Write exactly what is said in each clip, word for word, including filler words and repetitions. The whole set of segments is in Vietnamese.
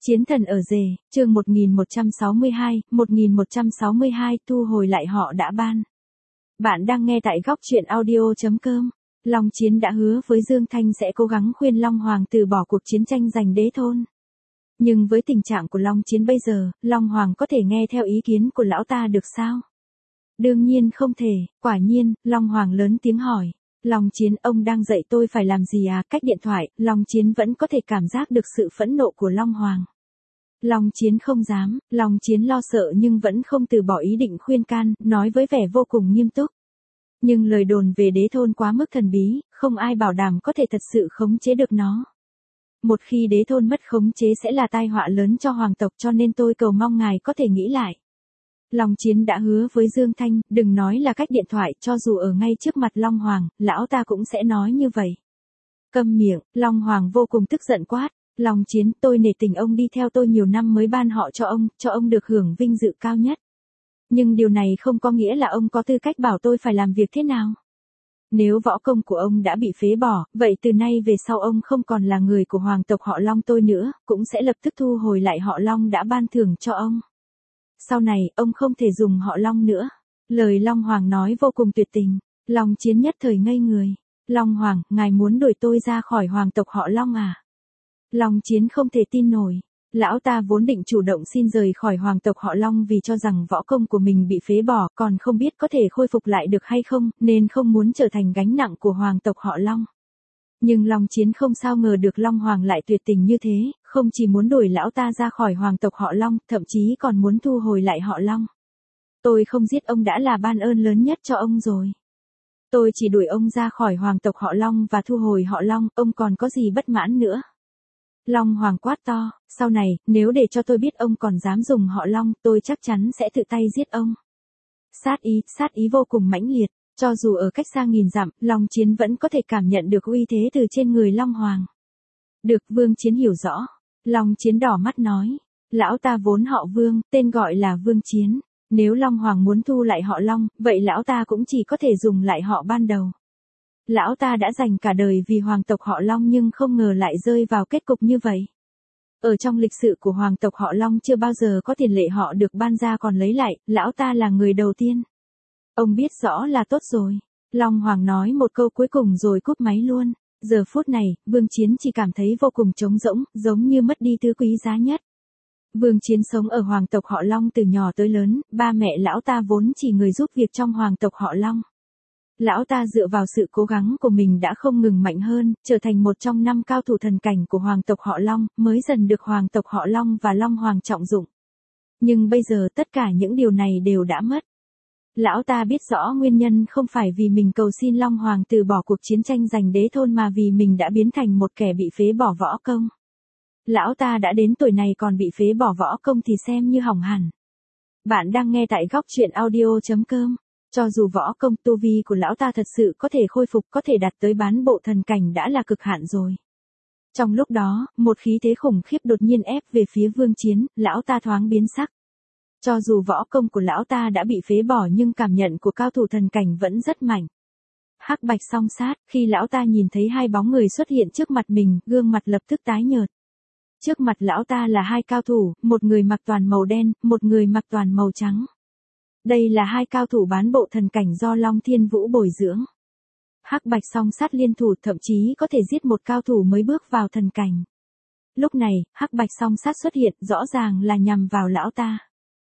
Chiến thần ở rể, chương một nghìn một trăm sáu mươi hai, một nghìn một trăm sáu mươi hai thu hồi lại họ đã ban. Bạn đang nghe tại góc truyện audio chấm com. Long Chiến đã hứa với Dương Thanh sẽ cố gắng khuyên Long Hoàng từ bỏ cuộc chiến tranh giành đế thôn. Nhưng với tình trạng của Long Chiến bây giờ, Long Hoàng có thể nghe theo ý kiến của lão ta được sao? Đương nhiên không thể, quả nhiên, Long Hoàng lớn tiếng hỏi. Long Chiến, ông đang dạy tôi phải làm gì à? Cách điện thoại, Long Chiến vẫn có thể cảm giác được sự phẫn nộ của Long Hoàng. Long Chiến không dám, Long Chiến lo sợ nhưng vẫn không từ bỏ ý định khuyên can, nói với vẻ vô cùng nghiêm túc. Nhưng lời đồn về đế thôn quá mức thần bí, không ai bảo đảm có thể thật sự khống chế được nó. Một khi đế thôn mất khống chế sẽ là tai họa lớn cho hoàng tộc, cho nên tôi cầu mong ngài có thể nghĩ lại. Long Chiến đã hứa với Dương Thanh, đừng nói là cách điện thoại, cho dù ở ngay trước mặt Long Hoàng, lão ta cũng sẽ nói như vậy. Câm miệng, Long Hoàng vô cùng tức giận quát. Long Chiến, tôi nể tình ông đi theo tôi nhiều năm mới ban họ cho ông, cho ông được hưởng vinh dự cao nhất. Nhưng điều này không có nghĩa là ông có tư cách bảo tôi phải làm việc thế nào. Nếu võ công của ông đã bị phế bỏ, vậy từ nay về sau ông không còn là người của hoàng tộc họ Long tôi nữa, cũng sẽ lập tức thu hồi lại họ Long đã ban thưởng cho ông. Sau này, ông không thể dùng họ Long nữa. Lời Long Hoàng nói vô cùng tuyệt tình. Long Chiến nhất thời ngây người. Long Hoàng, ngài muốn đuổi tôi ra khỏi hoàng tộc họ Long à? Long Chiến không thể tin nổi. Lão ta vốn định chủ động xin rời khỏi hoàng tộc họ Long vì cho rằng võ công của mình bị phế bỏ, còn không biết có thể khôi phục lại được hay không, nên không muốn trở thành gánh nặng của hoàng tộc họ Long. Nhưng Long Chiến không sao ngờ được Long Hoàng lại tuyệt tình như thế, không chỉ muốn đuổi lão ta ra khỏi hoàng tộc họ Long, thậm chí còn muốn thu hồi lại họ Long. Tôi không giết ông đã là ban ơn lớn nhất cho ông rồi. Tôi chỉ đuổi ông ra khỏi hoàng tộc họ Long và thu hồi họ Long, ông còn có gì bất mãn nữa? Long Hoàng quát to, sau này, nếu để cho tôi biết ông còn dám dùng họ Long, tôi chắc chắn sẽ tự tay giết ông. Sát ý, sát ý vô cùng mãnh liệt, cho dù ở cách xa nghìn dặm, Long Chiến vẫn có thể cảm nhận được uy thế từ trên người Long Hoàng. Được, Vương Chiến hiểu rõ. Long Chiến đỏ mắt nói, lão ta vốn họ Vương, tên gọi là Vương Chiến. Nếu Long Hoàng muốn thu lại họ Long, vậy lão ta cũng chỉ có thể dùng lại họ ban đầu. Lão ta đã dành cả đời vì hoàng tộc họ Long nhưng không ngờ lại rơi vào kết cục như vậy. Ở trong lịch sử của hoàng tộc họ Long chưa bao giờ có tiền lệ họ được ban ra còn lấy lại, lão ta là người đầu tiên. Ông biết rõ là tốt rồi. Long Hoàng nói một câu cuối cùng rồi cúp máy luôn. Giờ phút này, Vương Chiến chỉ cảm thấy vô cùng trống rỗng, giống như mất đi thứ quý giá nhất. Vương Chiến sống ở hoàng tộc họ Long từ nhỏ tới lớn, ba mẹ lão ta vốn chỉ người giúp việc trong hoàng tộc họ Long. Lão ta dựa vào sự cố gắng của mình đã không ngừng mạnh hơn, trở thành một trong năm cao thủ thần cảnh của hoàng tộc họ Long, mới dần được hoàng tộc họ Long và Long Hoàng trọng dụng. Nhưng bây giờ tất cả những điều này đều đã mất. Lão ta biết rõ nguyên nhân không phải vì mình cầu xin Long Hoàng từ bỏ cuộc chiến tranh giành đế thôn mà vì mình đã biến thành một kẻ bị phế bỏ võ công. Lão ta đã đến tuổi này còn bị phế bỏ võ công thì xem như hỏng hẳn. Bạn đang nghe tại góc truyện audio chấm com. Cho dù võ công tu vi của lão ta thật sự có thể khôi phục, có thể đạt tới bán bộ thần cảnh đã là cực hạn rồi. Trong lúc đó, một khí thế khủng khiếp đột nhiên ép về phía Vương Chiến, lão ta thoáng biến sắc. Cho dù võ công của lão ta đã bị phế bỏ nhưng cảm nhận của cao thủ thần cảnh vẫn rất mạnh. Hắc bạch song sát, khi lão ta nhìn thấy hai bóng người xuất hiện trước mặt mình, gương mặt lập tức tái nhợt. Trước mặt lão ta là hai cao thủ, một người mặc toàn màu đen, một người mặc toàn màu trắng. Đây là hai cao thủ bán bộ thần cảnh do Long Thiên Vũ bồi dưỡng. Hắc bạch song sát liên thủ thậm chí có thể giết một cao thủ mới bước vào thần cảnh. Lúc này, hắc bạch song sát xuất hiện rõ ràng là nhằm vào lão ta.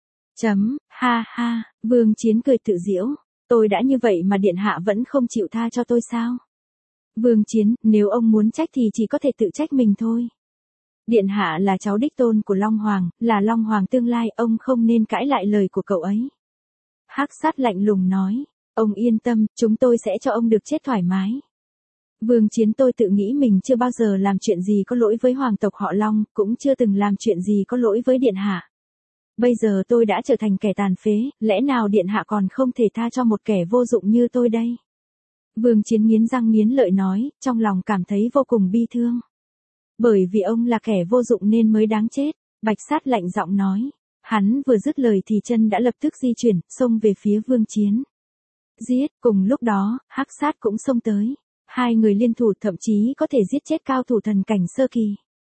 Chấm, ha ha, Vương Chiến cười tự giễu. Tôi đã như vậy mà điện hạ vẫn không chịu tha cho tôi sao? Vương Chiến, nếu ông muốn trách thì chỉ có thể tự trách mình thôi. Điện hạ là cháu đích tôn của Long Hoàng, là Long Hoàng tương lai, ông không nên cãi lại lời của cậu ấy. Hắc sát lạnh lùng nói, ông yên tâm, chúng tôi sẽ cho ông được chết thoải mái. Vương Chiến, tôi tự nghĩ mình chưa bao giờ làm chuyện gì có lỗi với hoàng tộc họ Long, cũng chưa từng làm chuyện gì có lỗi với điện hạ. Bây giờ tôi đã trở thành kẻ tàn phế, lẽ nào điện hạ còn không thể tha cho một kẻ vô dụng như tôi đây? Vương Chiến nghiến răng nghiến lợi nói, trong lòng cảm thấy vô cùng bi thương. Bởi vì ông là kẻ vô dụng nên mới đáng chết, Bạch Sát lạnh giọng nói. Hắn vừa dứt lời thì chân đã lập tức di chuyển, xông về phía Vương Chiến. Giết, cùng lúc đó, Hắc Sát cũng xông tới. Hai người liên thủ thậm chí có thể giết chết cao thủ thần cảnh sơ kỳ.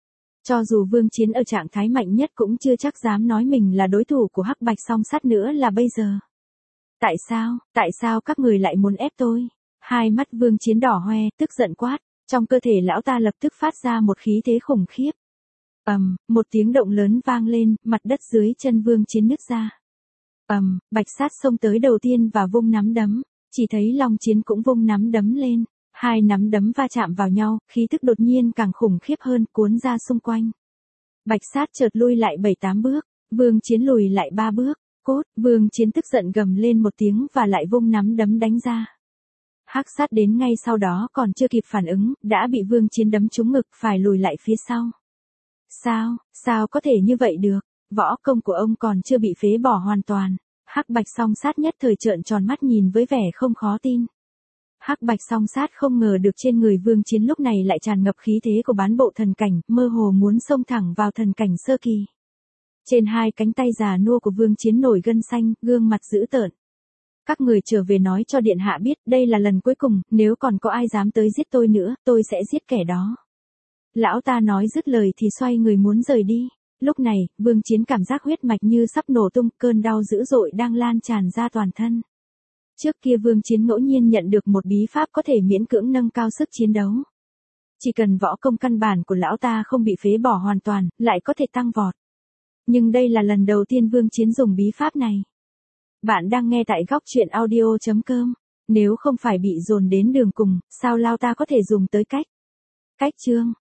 Cho dù Vương Chiến ở trạng thái mạnh nhất cũng chưa chắc dám nói mình là đối thủ của Hắc Bạch Song Sát nữa là bây giờ. Tại sao, tại sao các người lại muốn ép tôi? Hai mắt Vương Chiến đỏ hoe, tức giận quát, trong cơ thể lão ta lập tức phát ra một khí thế khủng khiếp. Ầm, một tiếng động lớn vang lên, mặt đất dưới chân Vương Chiến nứt ra. Ầm, Bạch Sát xông tới đầu tiên và vung nắm đấm, chỉ thấy Long Chiến cũng vung nắm đấm lên, hai nắm đấm va chạm vào nhau, khí tức đột nhiên càng khủng khiếp hơn, cuốn ra xung quanh. Bạch Sát chợt lui lại bảy tám bước, Vương Chiến lùi lại ba bước, cốt, Vương Chiến tức giận gầm lên một tiếng và lại vung nắm đấm đánh ra. Hắc Sát đến ngay sau đó còn chưa kịp phản ứng, đã bị Vương Chiến đấm trúng ngực, phải lùi lại phía sau. Sao, sao có thể như vậy được, võ công của ông còn chưa bị phế bỏ hoàn toàn. Hắc Bạch Song Sát nhất thời trợn tròn mắt nhìn với vẻ không khó tin. Hắc Bạch Song Sát không ngờ được trên người Vương Chiến lúc này lại tràn ngập khí thế của bán bộ thần cảnh, mơ hồ muốn xông thẳng vào thần cảnh sơ kỳ. Trên hai cánh tay già nua của Vương Chiến nổi gân xanh, gương mặt dữ tợn. Các người trở về nói cho điện hạ biết, đây là lần cuối cùng, nếu còn có ai dám tới giết tôi nữa, tôi sẽ giết kẻ đó. Lão ta nói dứt lời thì xoay người muốn rời đi. Lúc này, Vương Chiến cảm giác huyết mạch như sắp nổ tung, cơn đau dữ dội đang lan tràn ra toàn thân. Trước kia Vương Chiến ngẫu nhiên nhận được một bí pháp có thể miễn cưỡng nâng cao sức chiến đấu. Chỉ cần võ công căn bản của lão ta không bị phế bỏ hoàn toàn, lại có thể tăng vọt. Nhưng đây là lần đầu tiên Vương Chiến dùng bí pháp này. Bạn đang nghe tại góc truyện audio chấm com. Nếu không phải bị dồn đến đường cùng, sao lão ta có thể dùng tới cách? Cách chương